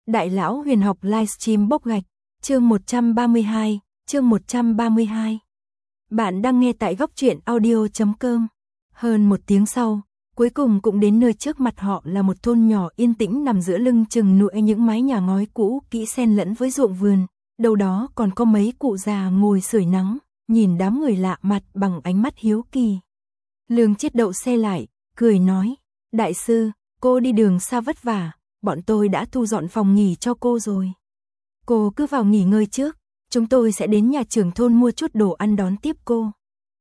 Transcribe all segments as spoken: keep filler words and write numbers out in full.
Đại lão huyền học livestream bốc gạch, chương một trăm ba mươi hai, chương một trăm ba mươi hai. Bạn đang nghe tại góc truyện audio chấm com. Hơn một tiếng sau, cuối cùng cũng đến nơi trước mặt họ là một thôn nhỏ yên tĩnh nằm giữa lưng chừng nụi những mái nhà ngói cũ kỹ xen lẫn với ruộng vườn, đâu đó còn có mấy cụ già ngồi sưởi nắng, nhìn đám người lạ mặt bằng ánh mắt hiếu kỳ. Lương Chiết đậu xe lại, cười nói, đại sư, cô đi đường xa vất vả, bọn tôi đã thu dọn phòng nghỉ cho cô rồi. Cô cứ vào nghỉ ngơi trước, chúng tôi sẽ đến nhà trưởng thôn mua chút đồ ăn đón tiếp cô.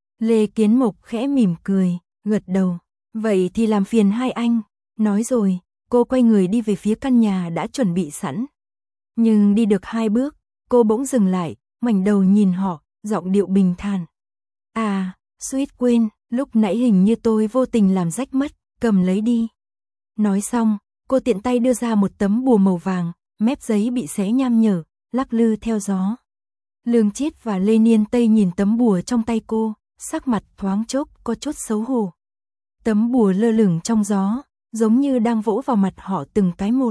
Lê Kiến Mộc khẽ mỉm cười, gật đầu, vậy thì làm phiền hai anh. Nói rồi, cô quay người đi về phía căn nhà đã chuẩn bị sẵn. Nhưng đi được hai bước, cô bỗng dừng lại, ngoảnh đầu nhìn họ, giọng điệu bình thản. À, suýt quên, lúc nãy hình như tôi vô tình làm rách mất, cầm lấy đi. Nói xong, cô tiện tay đưa ra một tấm bùa màu vàng, mép giấy bị xé nham nhở, lắc lư theo gió. Lương Chiết và Lê Niên Tây nhìn tấm bùa trong tay cô, sắc mặt thoáng chốc có chút xấu hổ. Tấm bùa lơ lửng trong gió, giống như đang vỗ vào mặt họ từng cái một.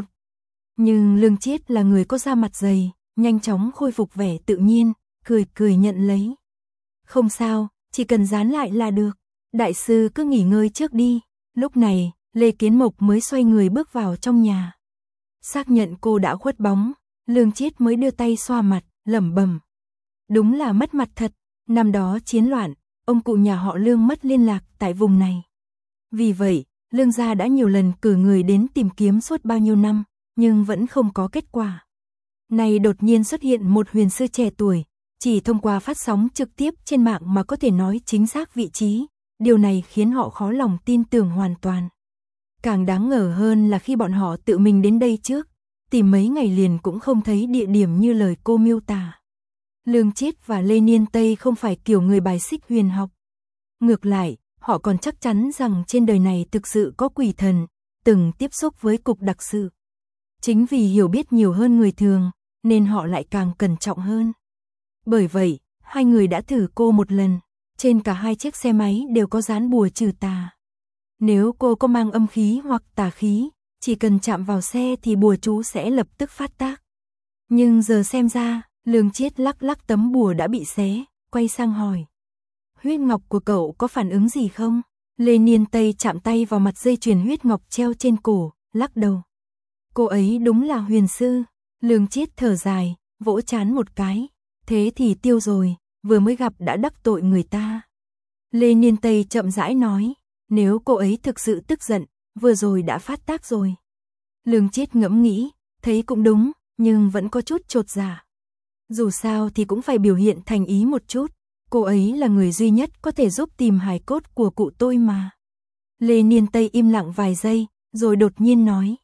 Nhưng Lương Chiết là người có da mặt dày, nhanh chóng khôi phục vẻ tự nhiên, cười cười nhận lấy. Không sao, chỉ cần dán lại là được, đại sư cứ nghỉ ngơi trước đi. Lúc này, Lê Kiến Mộc mới xoay người bước vào trong nhà. Xác nhận cô đã khuất bóng, Lương Chiết mới đưa tay xoa mặt, lẩm bẩm. Đúng là mất mặt thật, năm đó chiến loạn, ông cụ nhà họ Lương mất liên lạc tại vùng này. Vì vậy, Lương gia đã nhiều lần cử người đến tìm kiếm suốt bao nhiêu năm, nhưng vẫn không có kết quả. Này đột nhiên xuất hiện một huyền sư trẻ tuổi, chỉ thông qua phát sóng trực tiếp trên mạng mà có thể nói chính xác vị trí, điều này khiến họ khó lòng tin tưởng hoàn toàn. Càng đáng ngờ hơn là khi bọn họ tự mình đến đây trước, tìm mấy ngày liền cũng không thấy địa điểm như lời cô miêu tả. Lương Chiết và Lê Niên Tây không phải kiểu người bài xích huyền học. Ngược lại, họ còn chắc chắn rằng trên đời này thực sự có quỷ thần, từng tiếp xúc với cục đặc sự. Chính vì hiểu biết nhiều hơn người thường, nên họ lại càng cẩn trọng hơn. Bởi vậy, hai người đã thử cô một lần, trên cả hai chiếc xe máy đều có dán bùa trừ tà. Nếu cô có mang âm khí hoặc tà khí, chỉ cần chạm vào xe thì bùa chú sẽ lập tức phát tác. Nhưng giờ xem ra, Lương Chiết lắc lắc tấm bùa đã bị xé, quay sang hỏi. Huyết ngọc của cậu có phản ứng gì không? Lê Niên Tây chạm tay vào mặt dây chuyền huyết ngọc treo trên cổ, lắc đầu. Cô ấy đúng là huyền sư. Lương Chiết thở dài, vỗ trán một cái. Thế thì tiêu rồi, vừa mới gặp đã đắc tội người ta. Lê Niên Tây chậm rãi nói. Nếu cô ấy thực sự tức giận, vừa rồi đã phát tác rồi. Lương Chiết ngẫm nghĩ, thấy cũng đúng, nhưng vẫn có chút chột dạ. Dù sao thì cũng phải biểu hiện thành ý một chút. Cô ấy là người duy nhất có thể giúp tìm hài cốt của cụ tôi mà. Lê Niên Tây im lặng vài giây, rồi đột nhiên nói.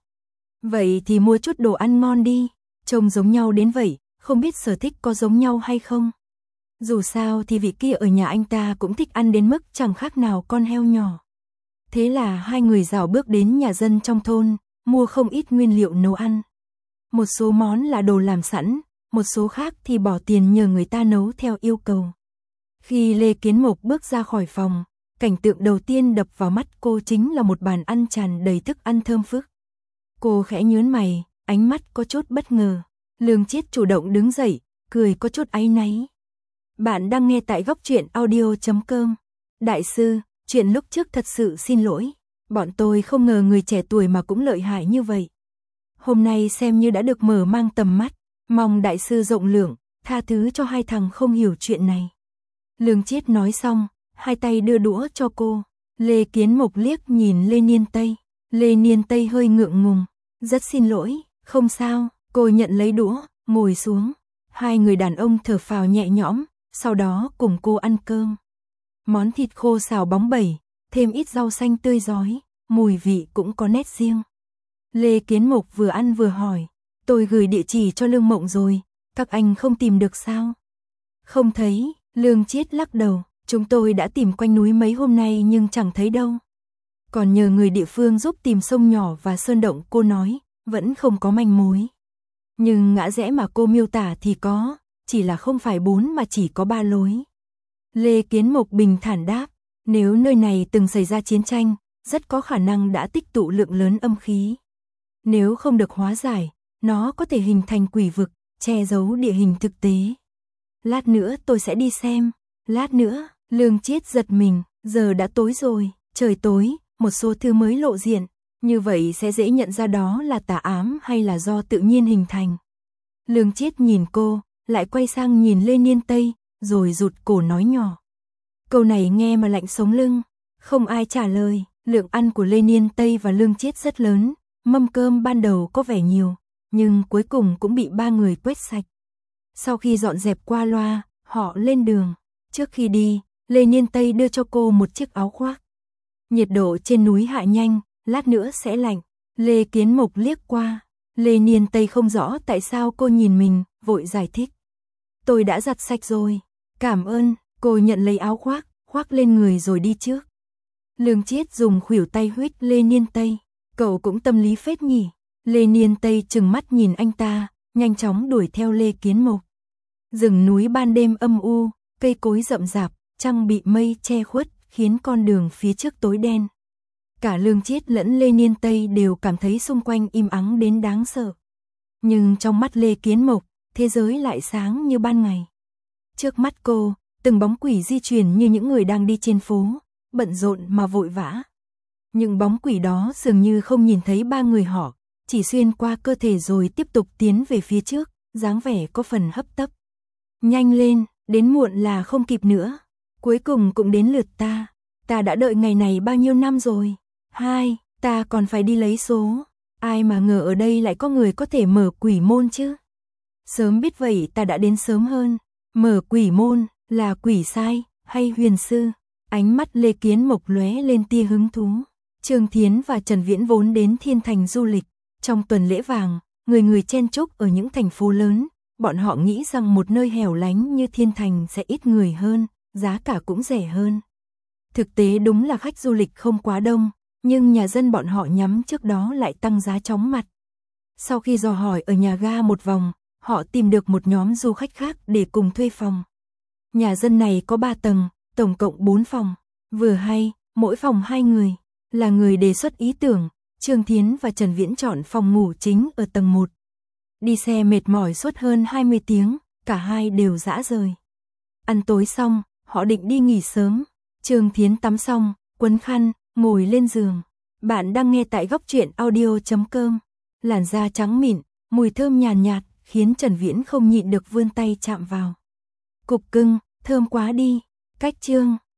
Vậy thì mua chút đồ ăn ngon đi, trông giống nhau đến vậy, không biết sở thích có giống nhau hay không. Dù sao thì vị kia ở nhà anh ta cũng thích ăn đến mức chẳng khác nào con heo nhỏ. Thế là hai người rảo bước đến nhà dân trong thôn, mua không ít nguyên liệu nấu ăn. Một số món là đồ làm sẵn, một số khác thì bỏ tiền nhờ người ta nấu theo yêu cầu. Khi Lê Kiến Mộc bước ra khỏi phòng, cảnh tượng đầu tiên đập vào mắt cô chính là một bàn ăn tràn đầy thức ăn thơm phức. Cô khẽ nhướng mày, ánh mắt có chút bất ngờ. Lương Chiết chủ động đứng dậy, cười có chút áy náy. Bạn đang nghe tại góc truyện audio chấm com. Đại sư, chuyện lúc trước thật sự xin lỗi. Bọn tôi không ngờ người trẻ tuổi mà cũng lợi hại như vậy. Hôm nay xem như đã được mở mang tầm mắt. Mong đại sư rộng lượng, tha thứ cho hai thằng không hiểu chuyện này. Lương Chiết nói xong, hai tay đưa đũa cho cô. Lê Kiến Mộc liếc nhìn Lê Niên Tây. Lê Niên Tây hơi ngượng ngùng. Rất xin lỗi, không sao. Cô nhận lấy đũa, ngồi xuống. Hai người đàn ông thở phào nhẹ nhõm, sau đó cùng cô ăn cơm. Món thịt khô xào bóng bẩy, thêm ít rau xanh tươi rói, mùi vị cũng có nét riêng. Lê Kiến Mộc vừa ăn vừa hỏi. Tôi gửi địa chỉ cho Lương Mộng rồi, các anh không tìm được sao? Không thấy, Lương Chiết lắc đầu, chúng tôi đã tìm quanh núi mấy hôm nay nhưng chẳng thấy đâu. Còn nhờ người địa phương giúp tìm sông nhỏ và sơn động cô nói, vẫn không có manh mối. Nhưng ngã rẽ mà cô miêu tả thì có, chỉ là không phải bốn mà chỉ có ba lối. Lê Kiến Mộc bình thản đáp, nếu nơi này từng xảy ra chiến tranh, rất có khả năng đã tích tụ lượng lớn âm khí. Nếu không được hóa giải, nó có thể hình thành quỷ vực, che giấu địa hình thực tế. Lát nữa tôi sẽ đi xem. Lát nữa, Lương Chiết giật mình, giờ đã tối rồi, trời tối, một số thứ mới lộ diện, như vậy sẽ dễ nhận ra đó là tà ám hay là do tự nhiên hình thành. Lương Chiết nhìn cô, lại quay sang nhìn Lê Niên Tây, rồi rụt cổ nói nhỏ. Câu này nghe mà lạnh sống lưng, không ai trả lời, lượng ăn của Lê Niên Tây và Lương Chiết rất lớn, mâm cơm ban đầu có vẻ nhiều, nhưng cuối cùng cũng bị ba người quét sạch. Sau khi dọn dẹp qua loa, họ lên đường. Trước khi đi, Lê Niên Tây đưa cho cô một chiếc áo khoác. Nhiệt độ trên núi hạ nhanh, lát nữa sẽ lạnh. Lê Kiến Mộc liếc qua. Lê Niên Tây không rõ tại sao cô nhìn mình, vội giải thích. Tôi đã giặt sạch rồi. Cảm ơn, cô nhận lấy áo khoác, khoác lên người rồi đi trước. Lương Chiết dùng khuỷu tay huýt Lê Niên Tây. Cậu cũng tâm lý phết nhỉ. Lê Niên Tây trừng mắt nhìn anh ta, nhanh chóng đuổi theo Lê Kiến Mộc. Rừng núi ban đêm âm u, cây cối rậm rạp, trăng bị mây che khuất, khiến con đường phía trước tối đen. Cả Lương Chiết lẫn Lê Niên Tây đều cảm thấy xung quanh im ắng đến đáng sợ. Nhưng trong mắt Lê Kiến Mộc, thế giới lại sáng như ban ngày. Trước mắt cô, từng bóng quỷ di chuyển như những người đang đi trên phố, bận rộn mà vội vã. Những bóng quỷ đó dường như không nhìn thấy ba người họ, chỉ xuyên qua cơ thể rồi tiếp tục tiến về phía trước, dáng vẻ có phần hấp tấp. Nhanh lên, đến muộn là không kịp nữa. Cuối cùng cũng đến lượt ta. Ta đã đợi ngày này bao nhiêu năm rồi. Hai, ta còn phải đi lấy số. Ai mà ngờ ở đây lại có người có thể mở quỷ môn chứ. Sớm biết vậy ta đã đến sớm hơn. Mở quỷ môn, là quỷ sai, hay huyền sư? Ánh mắt Lê Kiến Mộc lóe lên tia hứng thú. Trương Thiến và Trần Viễn vốn đến Thiên Thành du lịch. Trong tuần lễ vàng, người người chen chúc ở những thành phố lớn. Bọn họ nghĩ rằng một nơi hẻo lánh như Thiên Thành sẽ ít người hơn, giá cả cũng rẻ hơn. Thực tế đúng là khách du lịch không quá đông, nhưng nhà dân bọn họ nhắm trước đó lại tăng giá chóng mặt. Sau khi dò hỏi ở nhà ga một vòng, họ tìm được một nhóm du khách khác để cùng thuê phòng. Nhà dân này có ba tầng, tổng cộng bốn phòng. Vừa hay, mỗi phòng hai người. Là người đề xuất ý tưởng, Trương Thiến và Trần Viễn chọn phòng ngủ chính ở tầng một. Đi xe mệt mỏi suốt hơn hai mươi tiếng, cả hai đều rã rời. Ăn tối xong, họ định đi nghỉ sớm. Trương Thiến tắm xong, quấn khăn, ngồi lên giường. Bạn đang nghe tại góc truyện audio chấm com. Làn da trắng mịn, mùi thơm nhàn nhạt, khiến Trần Viễn không nhịn được vươn tay chạm vào. Cục cưng, thơm quá đi. Cách chương